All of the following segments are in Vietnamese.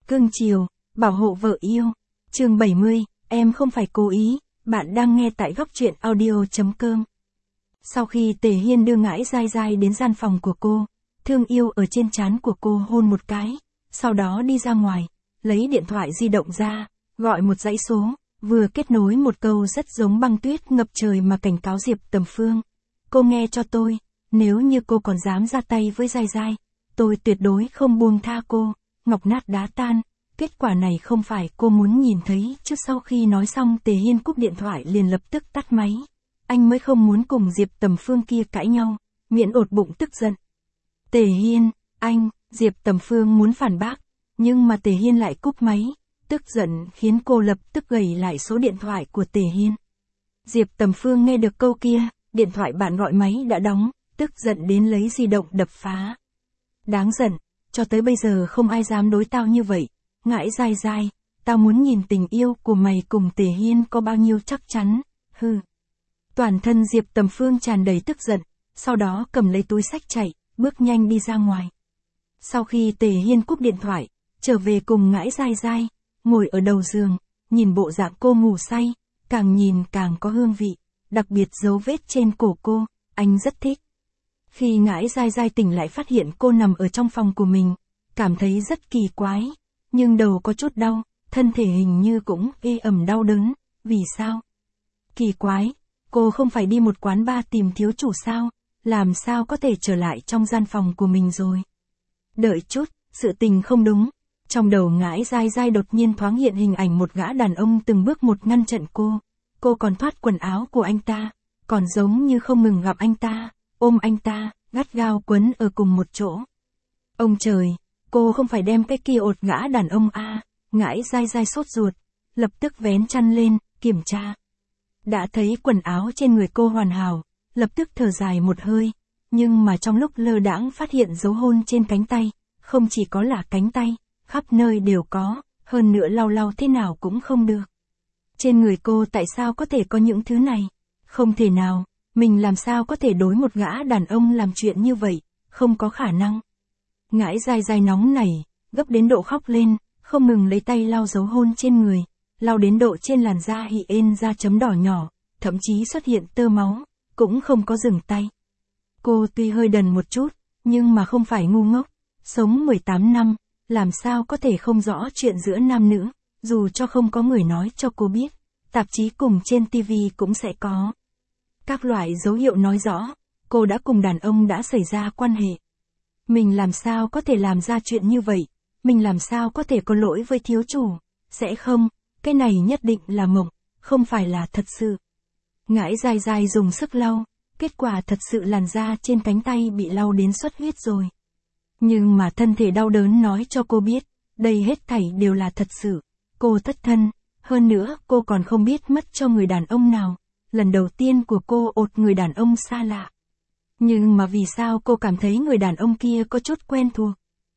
Cưng chiều, bảo hộ vợ yêu. Chương 70, em không phải cố ý, bạn đang nghe tại góc truyện audio.com. Sau khi Tề Hiên đưa Ngãi Dai Dai đến gian phòng của cô, thương yêu ở trên trán của cô hôn một cái, sau đó đi ra ngoài, lấy điện thoại di động ra, gọi một dãy số, vừa kết nối một câu rất giống băng tuyết ngập trời mà cảnh cáo Diệp Tầm Phương. Cô nghe cho tôi, nếu như cô còn dám ra tay với Dai Dai, tôi tuyệt đối không buông tha cô, ngọc nát đá tan. Kết quả này không phải cô muốn nhìn thấy. Trước sau khi nói xong Tề Hiên cúp điện thoại liền lập tức tắt máy. Anh mới không muốn cùng Diệp Tầm Phương kia cãi nhau, miễn ột bụng tức giận. Tề Hiên, anh, Diệp Tầm Phương muốn phản bác, nhưng mà Tề Hiên lại cúp máy, tức giận khiến cô lập tức gầy lại số điện thoại của Tề Hiên. Diệp Tầm Phương nghe được câu kia, điện thoại bạn gọi máy đã đóng, tức giận đến lấy di động đập phá. Đáng giận, cho tới bây giờ không ai dám đối tao như vậy. Ngãi Dai Dai, tao muốn nhìn tình yêu của mày cùng Tề Hiên có bao nhiêu chắc chắn, hừ. Toàn thân Diệp Tầm Phương tràn đầy tức giận, sau đó cầm lấy túi xách chạy, bước nhanh đi ra ngoài. Sau khi Tề Hiên cúp điện thoại, trở về cùng Ngãi Dai Dai, ngồi ở đầu giường, nhìn bộ dạng cô ngủ say, càng nhìn càng có hương vị, đặc biệt dấu vết trên cổ cô, anh rất thích. Khi Ngãi Dai Dai tỉnh lại phát hiện cô nằm ở trong phòng của mình, cảm thấy rất kỳ quái. Nhưng đầu có chút đau, thân thể hình như cũng ê ẩm đau đớn, vì sao? Kỳ quái, cô không phải đi một quán bar tìm thiếu chủ sao, làm sao có thể trở lại trong gian phòng của mình rồi? Đợi chút, sự tình không đúng, trong đầu Ngãi Dai Dai đột nhiên thoáng hiện hình ảnh một gã đàn ông từng bước một ngăn chặn cô còn thoát quần áo của anh ta, còn giống như không ngừng gặp anh ta, ôm anh ta, gắt gao quấn ở cùng một chỗ. Ông trời! Cô không phải đem cái kia ột gã đàn ông à, Ngãi Dai Dai sốt ruột, lập tức vén chăn lên, kiểm tra. Đã thấy quần áo trên người cô hoàn hảo, lập tức thở dài một hơi, nhưng mà trong lúc lơ đãng phát hiện dấu hôn trên cánh tay, không chỉ có là cánh tay, khắp nơi đều có, hơn nữa lau lau thế nào cũng không được. Trên người cô tại sao có thể có những thứ này? Không thể nào, mình làm sao có thể đối một gã đàn ông làm chuyện như vậy, không có khả năng. Ngãi Dai Dai nóng nảy, gấp đến độ khóc lên, không ngừng lấy tay lau dấu hôn trên người, lau đến độ trên làn da hiện ra chấm đỏ nhỏ, thậm chí xuất hiện tơ máu, cũng không có dừng tay. Cô tuy hơi đần một chút, nhưng mà không phải ngu ngốc, sống 18 năm, làm sao có thể không rõ chuyện giữa nam nữ, dù cho không có người nói cho cô biết, tạp chí cùng trên TV cũng sẽ có. Các loại dấu hiệu nói rõ, cô đã cùng đàn ông đã xảy ra quan hệ. Mình làm sao có thể làm ra chuyện như vậy, mình làm sao có thể có lỗi với thiếu chủ, sẽ không, cái này nhất định là mộng, không phải là thật sự. Ngãi Dai Dai dùng sức lau, kết quả thật sự làn da trên cánh tay bị lau đến xuất huyết rồi. Nhưng mà thân thể đau đớn nói cho cô biết, đây hết thảy đều là thật sự, cô thất thân, hơn nữa cô còn không biết mất cho người đàn ông nào, lần đầu tiên của cô ột người đàn ông xa lạ. Nhưng mà vì sao cô cảm thấy người đàn ông kia có chút quen thuộc?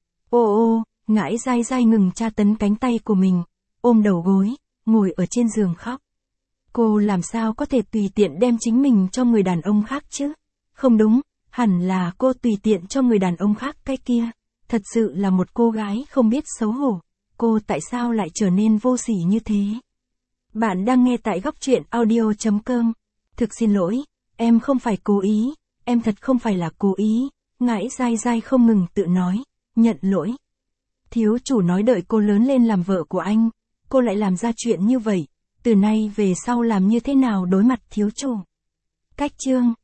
Ô, Ngãi Dai Dai ngừng tra tấn cánh tay của mình, ôm đầu gối, ngồi ở trên giường khóc. Cô làm sao có thể tùy tiện đem chính mình cho người đàn ông khác chứ? Không đúng, hẳn là cô tùy tiện cho người đàn ông khác cái kia. Thật sự là một cô gái không biết xấu hổ. Cô tại sao lại trở nên vô sỉ như thế? Bạn đang nghe tại góc truyện audio.com. Thực xin lỗi, em không phải cố ý. Em thật không phải là cố ý, Ngãi Dai Dai không ngừng tự nói, nhận lỗi. Thiếu chủ nói đợi cô lớn lên làm vợ của anh, cô lại làm ra chuyện như vậy, từ nay về sau làm như thế nào đối mặt thiếu chủ. Cách chương